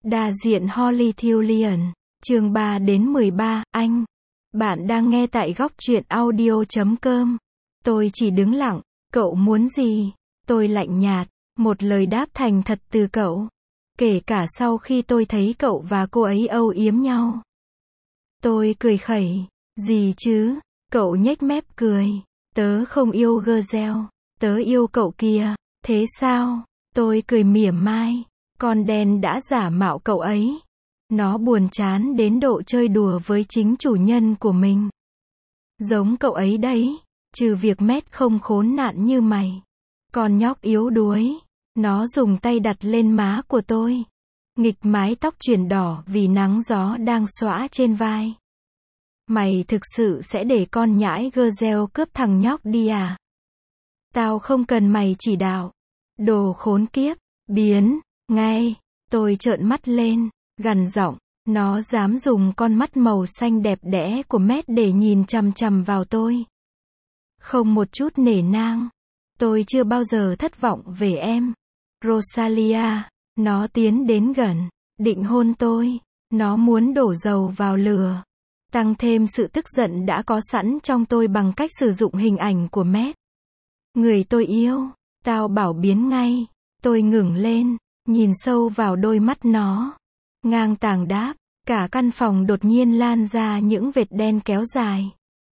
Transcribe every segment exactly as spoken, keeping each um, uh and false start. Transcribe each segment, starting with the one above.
Đa diện Holly Thullian, chương ba đến mười ba, anh. Bạn đang nghe tại góc truyện audio chấm com. Tôi chỉ đứng lặng, cậu muốn gì? Tôi lạnh nhạt, một lời đáp thành thật từ cậu. Kể cả sau khi tôi thấy cậu và cô ấy âu yếm nhau. Tôi cười khẩy, gì chứ? Cậu nhếch mép cười. Tớ không yêu Gazelle, tớ yêu cậu kìa. Thế sao? Tôi cười mỉa mai. Con đen đã giả mạo cậu ấy. Nó buồn chán đến độ chơi đùa với chính chủ nhân của mình. Giống cậu ấy đấy, trừ việc Matt không khốn nạn như mày. Con nhóc yếu đuối. Nó dùng tay đặt lên má của tôi. Nghịch mái tóc chuyển đỏ vì nắng gió đang xõa trên vai. Mày thực sự sẽ để con nhãi Gazelle cướp thằng nhóc đi à? Tao không cần mày chỉ đạo. Đồ khốn kiếp, biến, ngay. Tôi trợn mắt lên, gằn giọng. Nó dám dùng con mắt màu xanh đẹp đẽ của Matt để nhìn chằm chằm vào tôi. Không một chút nể nang. Tôi chưa bao giờ thất vọng về em. Rosalia. Nó tiến đến gần, định hôn tôi. Nó muốn đổ dầu vào lửa. Tăng thêm sự tức giận đã có sẵn trong tôi bằng cách sử dụng hình ảnh của Matt. Người tôi yêu. Tao bảo biến ngay. Tôi ngẩng lên, nhìn sâu vào đôi mắt nó. Ngang tàng đáp. Cả căn phòng đột nhiên lan ra những vệt đen kéo dài.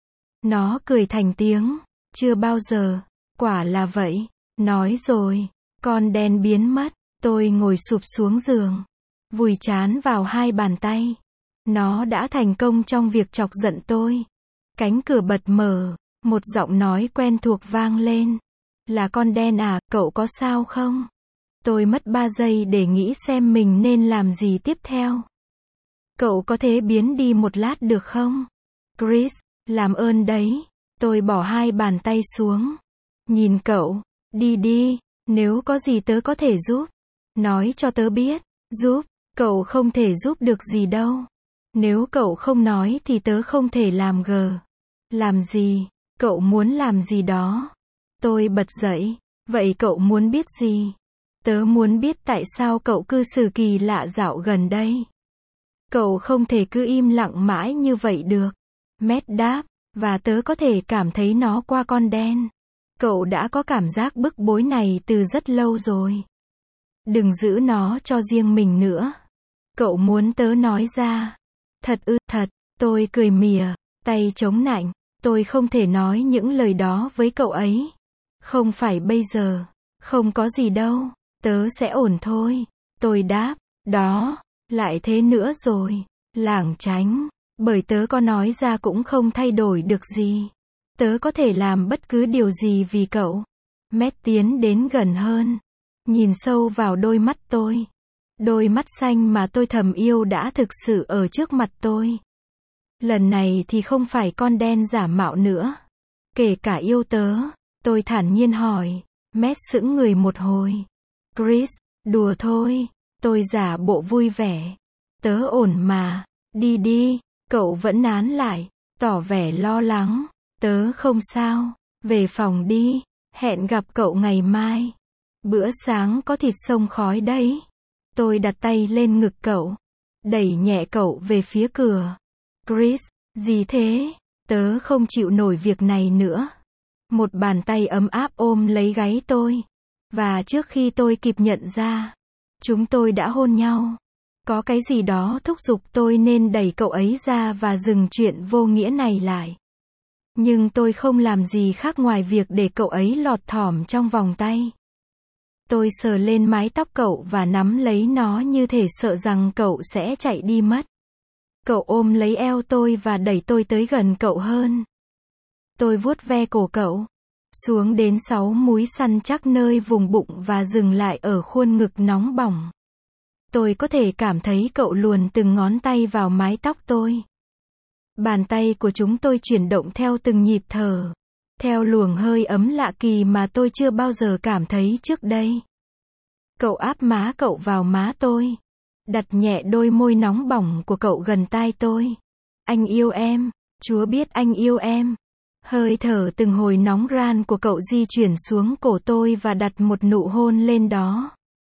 Nó cười thành tiếng. Chưa bao giờ. Quả là vậy. Nói rồi. Con đen biến mất. Tôi ngồi sụp xuống giường. Vùi trán vào hai bàn tay. Nó đã thành công trong việc chọc giận tôi. Cánh cửa bật mở. Một giọng nói quen thuộc vang lên. Là con đen à, cậu có sao không? Tôi mất ba giây để nghĩ xem mình nên làm gì tiếp theo. Cậu có thể biến đi một lát được không? Chris, làm ơn đấy. Tôi bỏ hai bàn tay xuống. Nhìn cậu, đi đi, nếu có gì tớ có thể giúp. Nói cho tớ biết, giúp, cậu không thể giúp được gì đâu. Nếu cậu không nói thì tớ không thể làm gờ. Làm gì? Cậu muốn làm gì đó? Tôi bật dậy. Vậy cậu muốn biết gì? Tớ muốn biết tại sao cậu cư xử kỳ lạ dạo gần đây. Cậu không thể cứ im lặng mãi như vậy được. Matt đáp, và tớ có thể cảm thấy nó qua con đen. Cậu đã có cảm giác bức bối này từ rất lâu rồi. Đừng giữ nó cho riêng mình nữa. Cậu muốn tớ nói ra. Thật ư, thật. Tôi cười mỉa, tay chống nạnh. Tôi không thể nói những lời đó với cậu ấy. Không phải bây giờ. Không có gì đâu. Tớ sẽ ổn thôi. Tôi đáp, đó, lại thế nữa rồi. Lảng tránh. Bởi tớ có nói ra cũng không thay đổi được gì. Tớ có thể làm bất cứ điều gì vì cậu. Matt tiến đến gần hơn. Nhìn sâu vào đôi mắt tôi. Đôi mắt xanh mà tôi thầm yêu đã thực sự ở trước mặt tôi. Lần này thì không phải con đen giả mạo nữa. Kể cả yêu tớ. Tôi thản nhiên hỏi. Matt sững người một hồi. Chris, đùa thôi. Tôi giả bộ vui vẻ. Tớ ổn mà. Đi đi. Cậu vẫn nán lại. Tỏ vẻ lo lắng. Tớ không sao. Về phòng đi. Hẹn gặp cậu ngày mai. Bữa sáng có thịt xông khói đấy. Tôi đặt tay lên ngực cậu. Đẩy nhẹ cậu về phía cửa. Chris, gì thế? Tớ không chịu nổi việc này nữa. Một bàn tay ấm áp ôm lấy gáy tôi. Và trước khi tôi kịp nhận ra, chúng tôi đã hôn nhau. Có cái gì đó thúc giục tôi nên đẩy cậu ấy ra và dừng chuyện vô nghĩa này lại. Nhưng tôi không làm gì khác ngoài việc để cậu ấy lọt thỏm trong vòng tay. Tôi sờ lên mái tóc cậu và nắm lấy nó như thể sợ rằng cậu sẽ chạy đi mất. Cậu ôm lấy eo tôi và đẩy tôi tới gần cậu hơn. Tôi vuốt ve cổ cậu. Xuống đến sáu múi săn chắc nơi vùng bụng và dừng lại ở khuôn ngực nóng bỏng. Tôi có thể cảm thấy cậu luồn từng ngón tay vào mái tóc tôi. Bàn tay của chúng tôi chuyển động theo từng nhịp thở. Theo luồng hơi ấm lạ kỳ mà tôi chưa bao giờ cảm thấy trước đây. Cậu áp má cậu vào má tôi. Đặt nhẹ đôi môi nóng bỏng của cậu gần tai tôi. Anh yêu em. Chúa biết anh yêu em. Hơi thở từng hồi nóng ran của cậu di chuyển xuống cổ tôi và đặt một nụ hôn lên đó.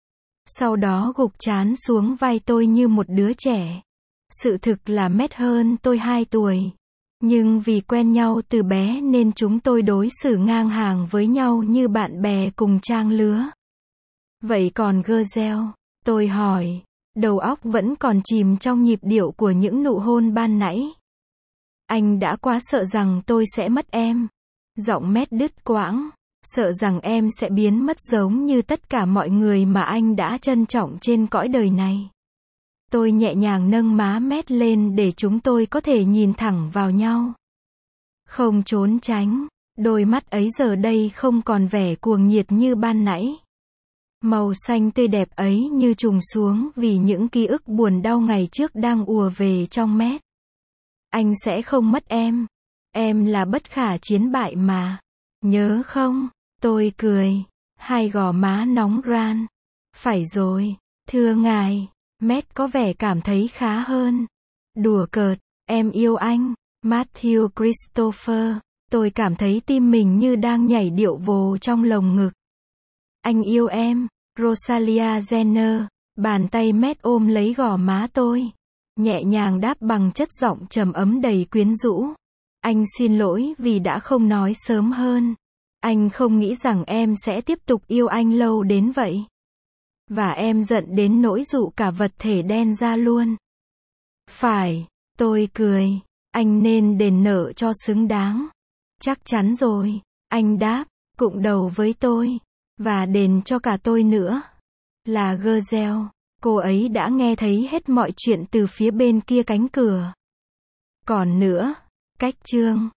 Sau đó gục trán xuống vai tôi như một đứa trẻ. Sự thực là Matt hơn tôi hai tuổi. Nhưng vì quen nhau từ bé nên chúng tôi đối xử ngang hàng với nhau như bạn bè cùng trang lứa. Vậy còn Gazelle? Tôi hỏi. Đầu óc vẫn còn chìm trong nhịp điệu của những nụ hôn ban nãy. Anh đã quá sợ rằng tôi sẽ mất em. Giọng Matt đứt quãng. Sợ rằng em sẽ biến mất giống như tất cả mọi người mà anh đã trân trọng trên cõi đời này. Tôi nhẹ nhàng nâng má Matt lên để chúng tôi có thể nhìn thẳng vào nhau. Không trốn tránh. Đôi mắt ấy giờ đây không còn vẻ cuồng nhiệt như ban nãy. Màu xanh tươi đẹp ấy như trùng xuống vì những ký ức buồn đau ngày trước đang ùa về trong Matt. Anh sẽ không mất em. Em là bất khả chiến bại mà. Nhớ không? Tôi cười. Hai gò má nóng ran. Phải rồi. Thưa ngài. Matt có vẻ cảm thấy khá hơn. Đùa cợt. Em yêu anh. Matthew Christopher. Tôi cảm thấy tim mình như đang nhảy điệu vồ trong lồng ngực. Anh yêu em. Rosalia Jenner. Bàn tay Matt ôm lấy gò má tôi. Nhẹ nhàng đáp bằng chất giọng trầm ấm đầy quyến rũ. Anh xin lỗi vì đã không nói sớm hơn. Anh không nghĩ rằng em sẽ tiếp tục yêu anh lâu đến vậy. Và em giận đến nỗi dụ cả vật thể đen ra luôn. Phải, tôi cười. Anh nên đền nợ cho xứng đáng. Chắc chắn rồi. Anh đáp, cụng đầu với tôi. Và đền cho cả tôi nữa. Là Gazelle. Cô ấy đã nghe thấy hết mọi chuyện từ phía bên kia cánh cửa. Còn nữa, cách chương.